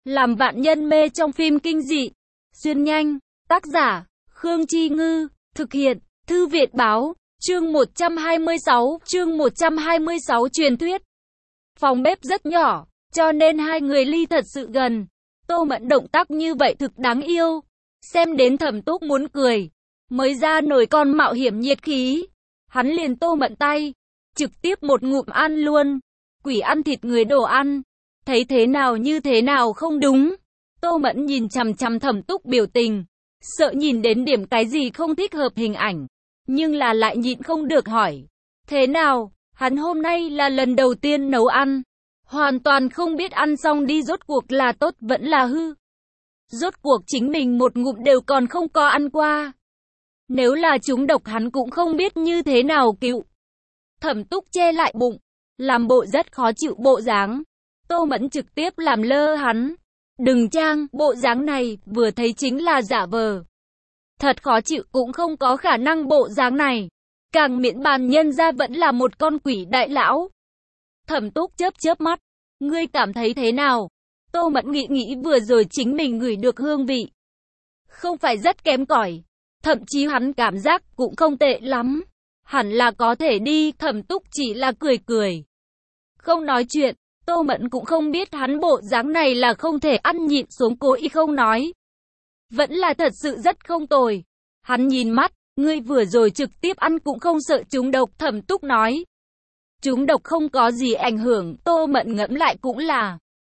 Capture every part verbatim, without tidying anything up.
Làm vạn nhân mê trong phim kinh dị. Xuyên nhanh. Tác giả, Khương Chi Ngư. Thực hiện, Thư viện Báo. Chương một trăm hai mươi sáu. Chương một trăm hai mươi sáu truyền thuyết. Phòng bếp rất nhỏ, cho nên hai người ly thật sự gần. Tô Mẫn động tác như vậy thực đáng yêu. Xem đến Thẩm Túc muốn cười. Mới ra nồi con mạo hiểm nhiệt khí. Hắn liền Tô Mẫn tay. Trực tiếp một ngụm ăn luôn. Quỷ ăn thịt người đồ ăn. Thấy thế nào như thế nào không đúng. Tô Mẫn nhìn chằm chằm Thẩm Túc biểu tình. Sợ nhìn đến điểm cái gì không thích hợp hình ảnh. Nhưng là lại nhịn không được hỏi. Thế nào, hắn hôm nay là lần đầu tiên nấu ăn. Hoàn toàn không biết ăn xong đi rốt cuộc là tốt vẫn là hư. Rốt cuộc chính mình một ngụm đều còn không có ăn qua. Nếu là trúng độc hắn cũng không biết như thế nào cứu. Thẩm Túc che lại bụng, làm bộ rất khó chịu bộ dáng. Tô Mẫn trực tiếp làm lơ hắn. Đừng trang, bộ dáng này, vừa thấy chính là giả vờ. Thật khó chịu cũng không có khả năng bộ dáng này. Càng miễn bàn nhân ra vẫn là một con quỷ đại lão. Thẩm Túc chớp chớp mắt. Ngươi cảm thấy thế nào? Tô Mẫn nghĩ nghĩ vừa rồi chính mình ngửi được hương vị. Không phải rất kém cỏi. Thậm chí hắn cảm giác cũng không tệ lắm. Hẳn là có thể đi, Thẩm Túc chỉ là cười cười. Không nói chuyện, Tô Mẫn cũng không biết hắn bộ dáng này là không thể ăn nhịn xuống cố ý không nói. Vẫn là thật sự rất không tồi. Hắn nhìn mắt, ngươi vừa rồi trực tiếp ăn cũng không sợ trúng độc, Thẩm Túc nói. Trúng độc không có gì ảnh hưởng, Tô Mẫn ngẫm lại cũng là.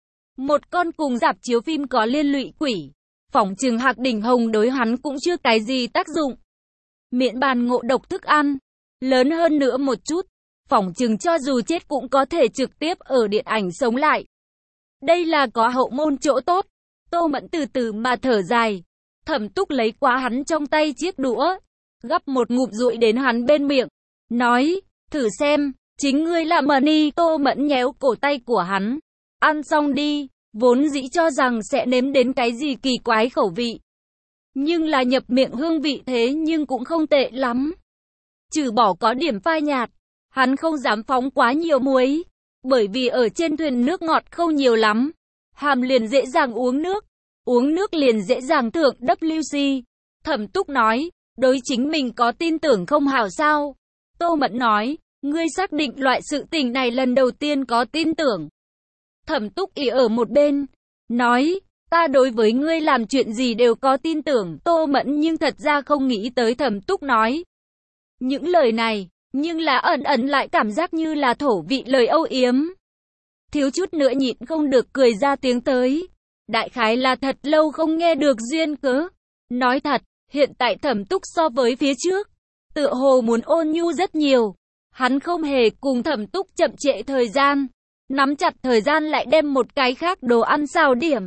Một con cùng rạp chiếu phim có liên lụy quỷ. Phỏng chừng Hạc Đỉnh Hồng đối hắn cũng chưa cái gì tác dụng. Miễn bàn ngộ độc thức ăn. Lớn hơn nữa một chút. Phỏng chừng cho dù chết cũng có thể trực tiếp ở điện ảnh sống lại. Đây là có hậu môn chỗ tốt. Tô Mẫn từ từ mà thở dài. Thẩm Túc lấy quá hắn trong tay chiếc đũa. Gắp một ngụm rụi đến hắn bên miệng. Nói, thử xem, chính ngươi là Mani. Tô Mẫn nhéo cổ tay của hắn. Ăn xong đi. Vốn dĩ cho rằng sẽ nếm đến cái gì kỳ quái khẩu vị. Nhưng là nhập miệng hương vị thế nhưng cũng không tệ lắm. Trừ bỏ có điểm phai nhạt. Hắn không dám phóng quá nhiều muối. Bởi vì ở trên thuyền nước ngọt không nhiều lắm. Hàm liền dễ dàng uống nước. Uống nước liền dễ dàng thượng W C. Thẩm Túc nói, đối chính mình có tin tưởng không hảo sao? Tô Mẫn nói, ngươi xác định loại sự tình này lần đầu tiên có tin tưởng. Thẩm Túc ỉ ở một bên, nói, ta đối với ngươi làm chuyện gì đều có tin tưởng. Tô Mẫn nhưng thật ra không nghĩ tới Thẩm Túc nói những lời này, nhưng là ẩn ẩn lại cảm giác như là thổ vị lời âu yếm. Thiếu chút nữa nhịn không được cười ra tiếng tới. Đại khái là thật lâu không nghe được duyên cớ. Nói thật, hiện tại Thẩm Túc so với phía trước, tựa hồ muốn ôn nhu rất nhiều. Hắn không hề cùng Thẩm Túc chậm trễ thời gian. Nắm chặt thời gian lại đem một cái khác đồ ăn xào điểm.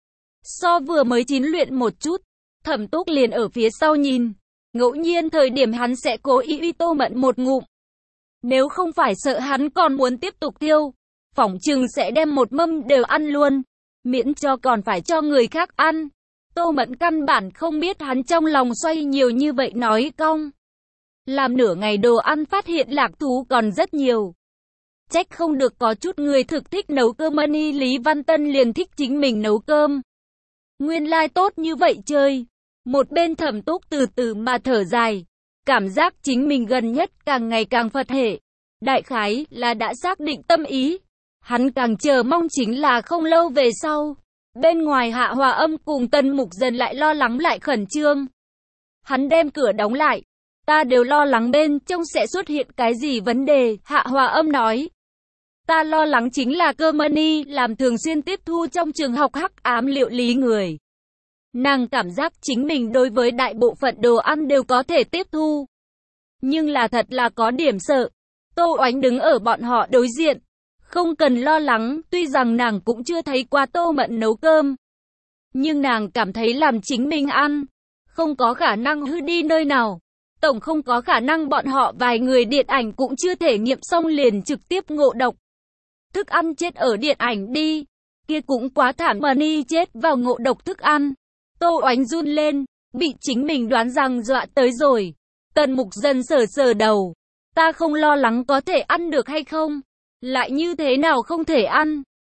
So vừa mới chín luyện một chút, Thẩm Túc liền ở phía sau nhìn. Ngẫu nhiên thời điểm hắn sẽ cố ý uy Tô Mẫn một ngụm. Nếu không phải sợ hắn còn muốn tiếp tục tiêu, phỏng chừng sẽ đem một mâm đều ăn luôn. Miễn cho còn phải cho người khác ăn. Tô Mẫn căn bản không biết hắn trong lòng xoay nhiều như vậy nói cong. Làm nửa ngày đồ ăn phát hiện lạc thú còn rất nhiều. Trách không được có chút người thực thích nấu cơm. Mani Lý Văn Tân liền thích chính mình nấu cơm. Nguyên lai like tốt như vậy chơi. Một bên Thẩm Túc từ từ mà thở dài. Cảm giác chính mình gần nhất càng ngày càng Phật hệ. Đại khái là đã xác định tâm ý. Hắn càng chờ mong chính là không lâu về sau. Bên ngoài Hạ Hòa Âm cùng Tân Mục Dần lại lo lắng lại khẩn trương. Hắn đem cửa đóng lại. Ta đều lo lắng bên trong sẽ xuất hiện cái gì vấn đề, Hạ Hòa Âm nói. Ta lo lắng chính là cơ Mani làm thường xuyên tiếp thu trong trường học hắc ám liệu lý người. Nàng cảm giác chính mình đối với đại bộ phận đồ ăn đều có thể tiếp thu. Nhưng là thật là có điểm sợ. Tô Oánh đứng ở bọn họ đối diện. Không cần lo lắng, tuy rằng nàng cũng chưa thấy qua Tô Mẫn nấu cơm. Nhưng nàng cảm thấy làm chính mình ăn. Không có khả năng hư đi nơi nào. Tổng không có khả năng bọn họ vài người điện ảnh cũng chưa thể nghiệm xong liền trực tiếp ngộ độc. Thức ăn chết ở điện ảnh đi. Kia cũng quá thảm. Mani chết vào ngộ độc thức ăn. Tô Oánh run lên. Bị chính mình đoán rằng dọa tới rồi. Tần Mục Dần sờ sờ đầu. Ta không lo lắng có thể ăn được hay không. Lại như thế nào không thể ăn.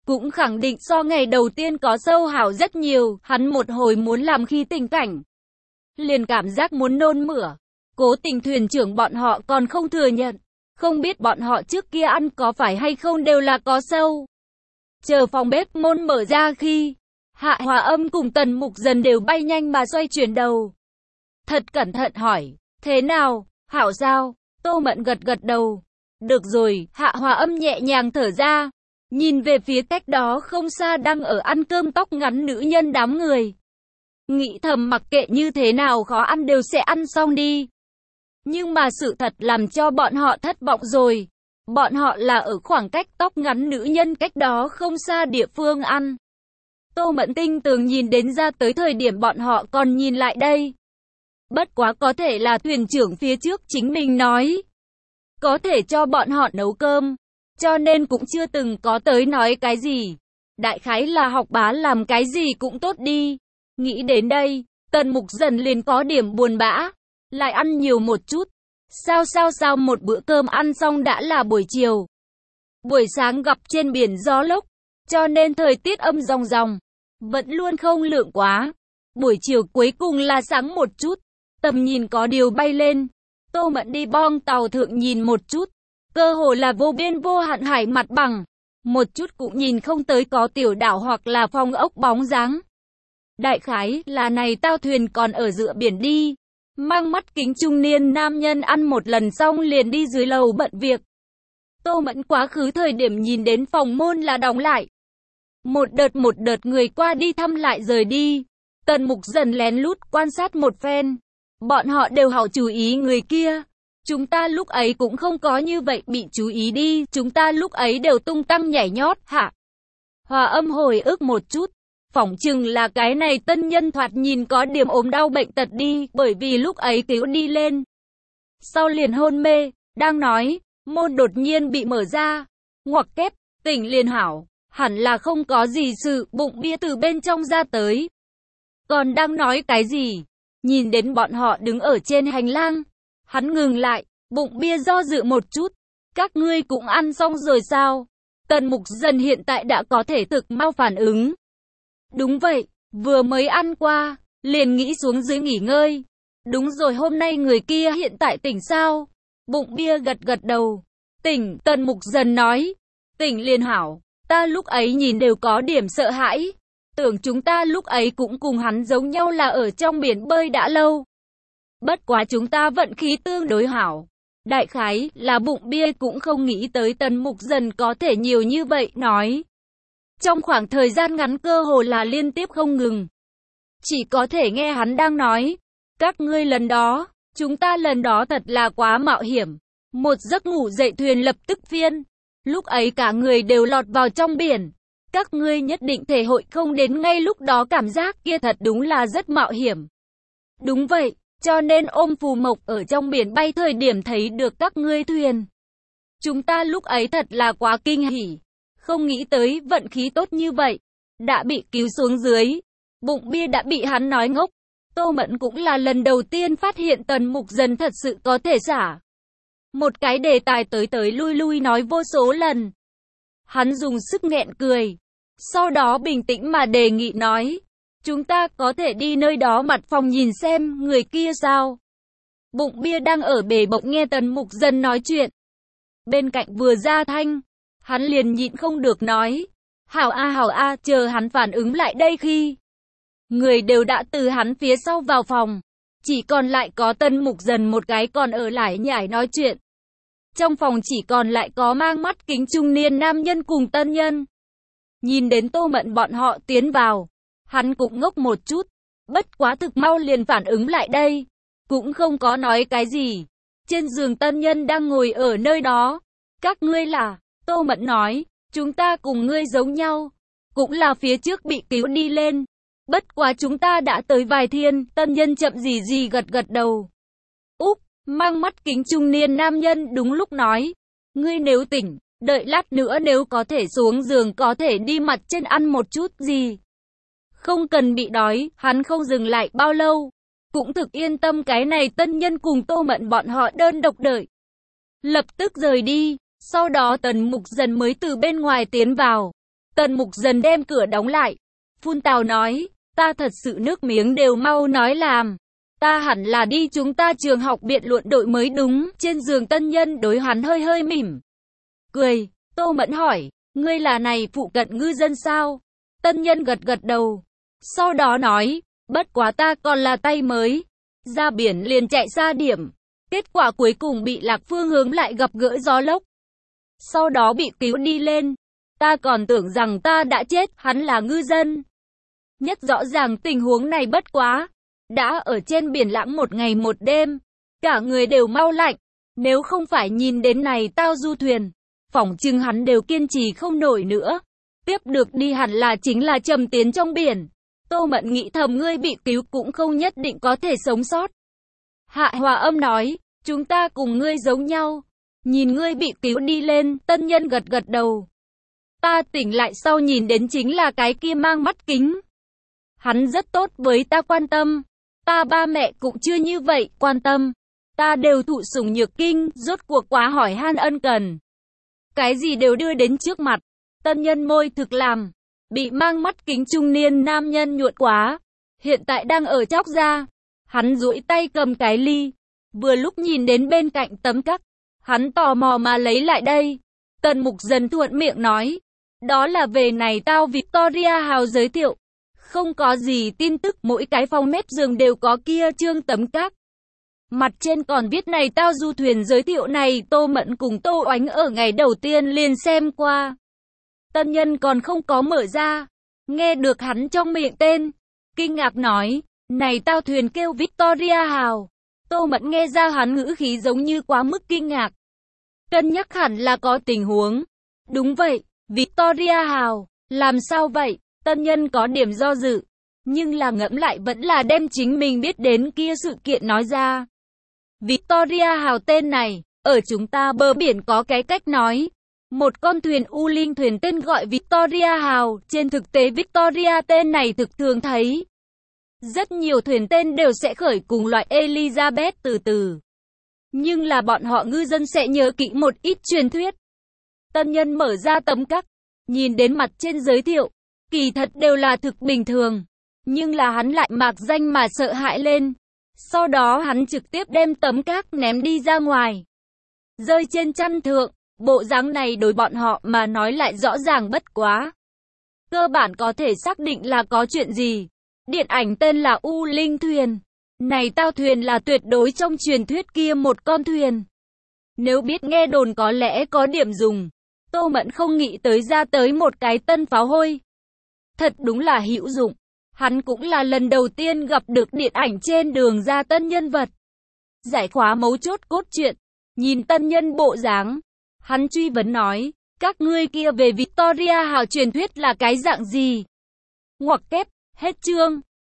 cũng khẳng định so ngày đầu tiên có sâu hảo rất nhiều, hắn một hồi muốn làm khi tình cảnh. Liền cảm giác muốn nôn mửa. Cố Tình thuyền trưởng bọn họ còn không thừa nhận. Không biết bọn họ trước kia ăn có phải hay không đều là có sâu. Chờ phòng bếp môn mở ra khi, Hạ Hòa Âm cùng Tần Mục Dần đều bay nhanh mà xoay chuyển đầu. Thật cẩn thận hỏi, thế nào, hảo sao? Tô Mẫn gật gật đầu. Được rồi, Hạ Hòa Âm nhẹ nhàng thở ra. Nhìn về phía cách đó không xa đang ở ăn cơm tóc ngắn nữ nhân đám người. Nghĩ thầm mặc kệ như thế nào khó ăn đều sẽ ăn xong đi. Nhưng mà sự thật làm cho bọn họ thất vọng rồi. Bọn họ là ở khoảng cách tóc ngắn nữ nhân cách đó không xa địa phương ăn. Tô Mẫn tinh tường nhìn đến ra tới thời điểm bọn họ còn nhìn lại đây. Bất quá có thể là thuyền trưởng phía trước chính mình nói. Có thể cho bọn họ nấu cơm. Cho nên cũng chưa từng có tới nói cái gì. Đại khái là học bá làm cái gì cũng tốt đi. Nghĩ đến đây, Tần Mục Dần liền có điểm buồn bã. Lại ăn nhiều một chút. Sao sao sao một bữa cơm ăn xong đã là buổi chiều. Buổi sáng gặp trên biển gió lốc. Cho nên thời tiết âm ròng ròng. Vẫn luôn không lượng quá. Buổi chiều cuối cùng là sáng một chút. Tầm nhìn có điều bay lên. Tô Mẫn đi bong tàu thượng nhìn một chút. Cơ hồ là vô biên vô hạn hải mặt bằng. Một chút cũng nhìn không tới có tiểu đảo hoặc là phong ốc bóng dáng. Đại khái là này tao thuyền còn ở giữa biển đi. Mang mắt kính trung niên nam nhân ăn một lần xong liền đi dưới lầu bận việc. Tô Mẫn quá khứ thời điểm nhìn đến phòng môn là đóng lại. Một đợt một đợt người qua đi thăm lại rời đi. Tần Mục Dần lén lút quan sát một phen. Bọn họ đều hảo chú ý người kia. Chúng ta lúc ấy cũng không có như vậy bị chú ý đi. Chúng ta lúc ấy đều tung tăng nhảy nhót hả? Hòa Âm hồi ức một chút. Phỏng chừng là cái này tân nhân thoạt nhìn có điểm ốm đau bệnh tật đi. Bởi vì lúc ấy cứu đi lên. Sau liền hôn mê. Đang nói. Môn đột nhiên bị mở ra. Ngoặc kép. Tỉnh liền hảo. Hẳn là không có gì sự. Bụng bia từ bên trong ra tới. Còn đang nói cái gì? Nhìn đến bọn họ đứng ở trên hành lang. Hắn ngừng lại, bụng bia do dự một chút. Các ngươi cũng ăn xong rồi sao? Tần Mục Dần hiện tại đã có thể thực mau phản ứng. Đúng vậy, vừa mới ăn qua, liền nghĩ xuống dưới nghỉ ngơi. Đúng rồi, hôm nay người kia hiện tại tỉnh sao? Bụng bia gật gật đầu. Tỉnh, Tần Mục Dần nói. Tỉnh liền hảo, ta lúc ấy nhìn đều có điểm sợ hãi. Tưởng chúng ta lúc ấy cũng cùng hắn giống nhau là ở trong biển bơi đã lâu. Bất quá chúng ta vận khí tương đối hảo. Đại khái là bụng bia cũng không nghĩ tới Tần Mục Dần có thể nhiều như vậy nói. Trong khoảng thời gian ngắn cơ hồ là liên tiếp không ngừng. Chỉ có thể nghe hắn đang nói. Các ngươi lần đó, chúng ta lần đó thật là quá mạo hiểm. Một giấc ngủ dậy thuyền lập tức phiên. Lúc ấy cả người đều lọt vào trong biển. Các ngươi nhất định thể hội không đến ngay lúc đó cảm giác kia thật đúng là rất mạo hiểm. Đúng vậy, cho nên ôm phù mộc ở trong biển bay thời điểm thấy được các ngươi thuyền. Chúng ta lúc ấy thật là quá kinh hỉ. Không nghĩ tới vận khí tốt như vậy. Đã bị cứu xuống dưới. Bụng bia đã bị hắn nói ngốc. Tô Mẫn cũng là lần đầu tiên phát hiện Tần Mục Dần thật sự có thể xả một cái đề tài tới tới lui lui nói vô số lần. Hắn dùng sức nghẹn cười. Sau đó bình tĩnh mà đề nghị nói. Chúng ta có thể đi nơi đó mặt phòng nhìn xem người kia sao. Bụng bia đang ở bể bộng nghe Tần Mục Dần nói chuyện. Bên cạnh vừa ra thanh. Hắn liền nhịn không được nói. Hảo a hảo a, chờ hắn phản ứng lại đây khi. Người đều đã từ hắn phía sau vào phòng. Chỉ còn lại có Tần Mục Dần một cái còn ở lại nhảy nói chuyện. Trong phòng chỉ còn lại có mang mắt kính trung niên nam nhân cùng tân nhân. Nhìn đến Tô Mẫn bọn họ tiến vào. Hắn cũng ngốc một chút. Bất quá thực mau liền phản ứng lại đây. Cũng không có nói cái gì. Trên giường tân nhân đang ngồi ở nơi đó. Các ngươi là, Tô Mẫn nói, chúng ta cùng ngươi giống nhau. Cũng là phía trước bị cứu đi lên. Bất quá chúng ta đã tới vài thiên. Tân nhân chậm gì gì gật gật đầu. Úp, mang mắt kính trung niên nam nhân đúng lúc nói. Ngươi nếu tỉnh, đợi lát nữa nếu có thể xuống giường có thể đi mặt trên ăn một chút gì. Không cần bị đói, hắn không dừng lại bao lâu. Cũng thực yên tâm cái này tân nhân cùng Tô Mẫn bọn họ đơn độc đợi. Lập tức rời đi, sau đó Tần Mục Dần mới từ bên ngoài tiến vào. Tần Mục dần đem cửa đóng lại. Phun tào nói, ta thật sự nước miếng đều mau nói làm. Ta hẳn là đi chúng ta trường học biện luận đội mới đúng. Trên giường Tân Nhân đối hắn hơi hơi mỉm cười. Tô Mẫn hỏi, ngươi là này phụ cận ngư dân sao? Tân Nhân gật gật đầu. Sau đó nói, bất quá ta còn là tay mới. Ra biển liền chạy xa điểm. Kết quả cuối cùng bị lạc phương hướng lại gặp gỡ gió lốc. Sau đó bị cứu đi lên. Ta còn tưởng rằng ta đã chết, hắn là ngư dân. Nhất rõ ràng tình huống này bất quá. Đã ở trên biển lãng một ngày một đêm. Cả người đều mau lạnh. Nếu không phải nhìn đến này tao du thuyền, phỏng chừng hắn đều kiên trì không nổi nữa. Tiếp được đi hẳn là chính là trầm tiến trong biển. Tô Mẫn nghĩ thầm ngươi bị cứu cũng không nhất định có thể sống sót. Hạ Hòa Âm nói, chúng ta cùng ngươi giống nhau. Nhìn ngươi bị cứu đi lên, Tân Nhân gật gật đầu. Ta tỉnh lại sau nhìn đến chính là cái kia mang mắt kính. Hắn rất tốt với ta quan tâm. Ta ba mẹ cũng chưa như vậy, quan tâm. Ta đều thụ sủng nhược kinh, rốt cuộc quá hỏi han ân cần. Cái gì đều đưa đến trước mặt. Tân Nhân môi thực làm. Bị mang mắt kính trung niên nam nhân nhuộn quá. Hiện tại đang ở chóc ra. Hắn duỗi tay cầm cái ly. Vừa lúc nhìn đến bên cạnh tấm cắc. Hắn tò mò mà lấy lại đây. Tần Mục dần thuận miệng nói. Đó là về này tao Victoria House giới thiệu. Không có gì tin tức, mỗi cái phòng mép giường đều có kia trương tấm cắc. Mặt trên còn viết này tao du thuyền giới thiệu này. Tô Mẫn cùng Tô Oánh ở ngày đầu tiên liền xem qua. Tân Nhân còn không có mở ra. Nghe được hắn trong miệng tên. Kinh ngạc nói. Này tao thuyền kêu Victoria House. Tô Mẫn nghe ra hắn ngữ khí giống như quá mức kinh ngạc. Cân nhắc hẳn là có tình huống. Đúng vậy, Victoria House. Làm sao vậy? Tân Nhân có điểm do dự. Nhưng là ngẫm lại vẫn là đem chính mình biết đến kia sự kiện nói ra. Victoria House tên này, ở chúng ta bờ biển có cái cách nói. Một con thuyền u linh thuyền tên gọi Victoria House. Trên thực tế Victoria tên này thực thường thấy. Rất nhiều thuyền tên đều sẽ khởi cùng loại Elizabeth từ từ. Nhưng là bọn họ ngư dân sẽ nhớ kỹ một ít truyền thuyết. Tân Nhân mở ra tấm cắc. Nhìn đến mặt trên giới thiệu. Kỳ thật đều là thực bình thường. Nhưng là hắn lại mạc danh mà sợ hãi lên. Sau đó hắn trực tiếp đem tấm cắc ném đi ra ngoài. Rơi trên chăn thượng. Bộ dáng này đối bọn họ mà nói lại rõ ràng bất quá. Cơ bản có thể xác định là có chuyện gì. Điện ảnh tên là U Linh Thuyền. Này tao thuyền là tuyệt đối trong truyền thuyết kia một con thuyền. Nếu biết nghe đồn có lẽ có điểm dùng. Tô Mẫn không nghĩ tới ra tới một cái tân pháo hôi. Thật đúng là hữu dụng. Hắn cũng là lần đầu tiên gặp được điện ảnh trên đường ra tân nhân vật. Giải khóa mấu chốt cốt truyện. Nhìn tân nhân bộ dáng. Hắn truy vấn nói. Các ngươi kia về Victoria House truyền thuyết là cái dạng gì? Ngoặc kép. Hết chương.